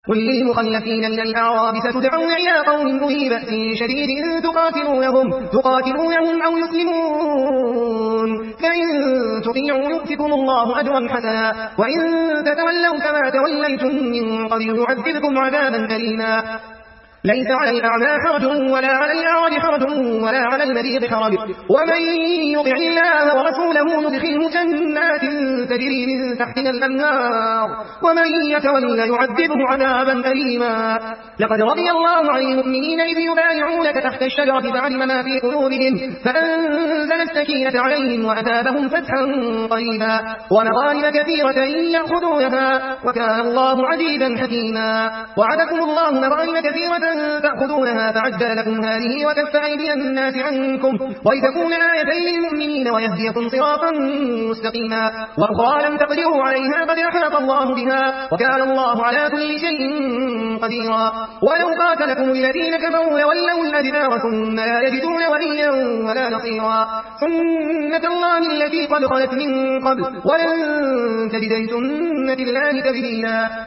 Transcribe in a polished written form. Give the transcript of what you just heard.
قل للمخلفين من الأعراب ستدعون إلى قوم أولي بأس شديد تقاتلونهم أو يسلمون فإن تطيعوا يؤتكم الله أجرا حسنا وإن تتولوا كما توليتم من قبل يعذبكم عذابا أليما ليس على الأعمى حرج ولا على الأعرج حرج ولا على المريض حرج ومن يطع الله ورسوله ندخله جنات تجري من تحتها الأنهار ومن يتول يعذبه عذابا أليما لقد رضي الله عن المؤمنين إذ يبايعونك تحت الشجرة فعلم ما في قلوبهم فأنزل السكينة عليهم وأثابهم فتحا قريبا ومغانم كثيرة يأخذونها وكان الله عزيزا حكيما وعدكم الله مغانم كثيرة تأخذونها فعجل لكم هذه وكف أيدي الناس عنكم ولتكون آية للمؤمنين ويهديكم صراطا مستقيما وأخرى لم تقدروا عليها قد أحاط الله بها وكان الله على كل شيء قديرا ولو قاتلكم الذين كفروا لولوا الأدبار ثم لا يجدون وليا ولا نصيرا سنة الله التي قد خلت من قبل ولن تجد لسنة الله تبديلا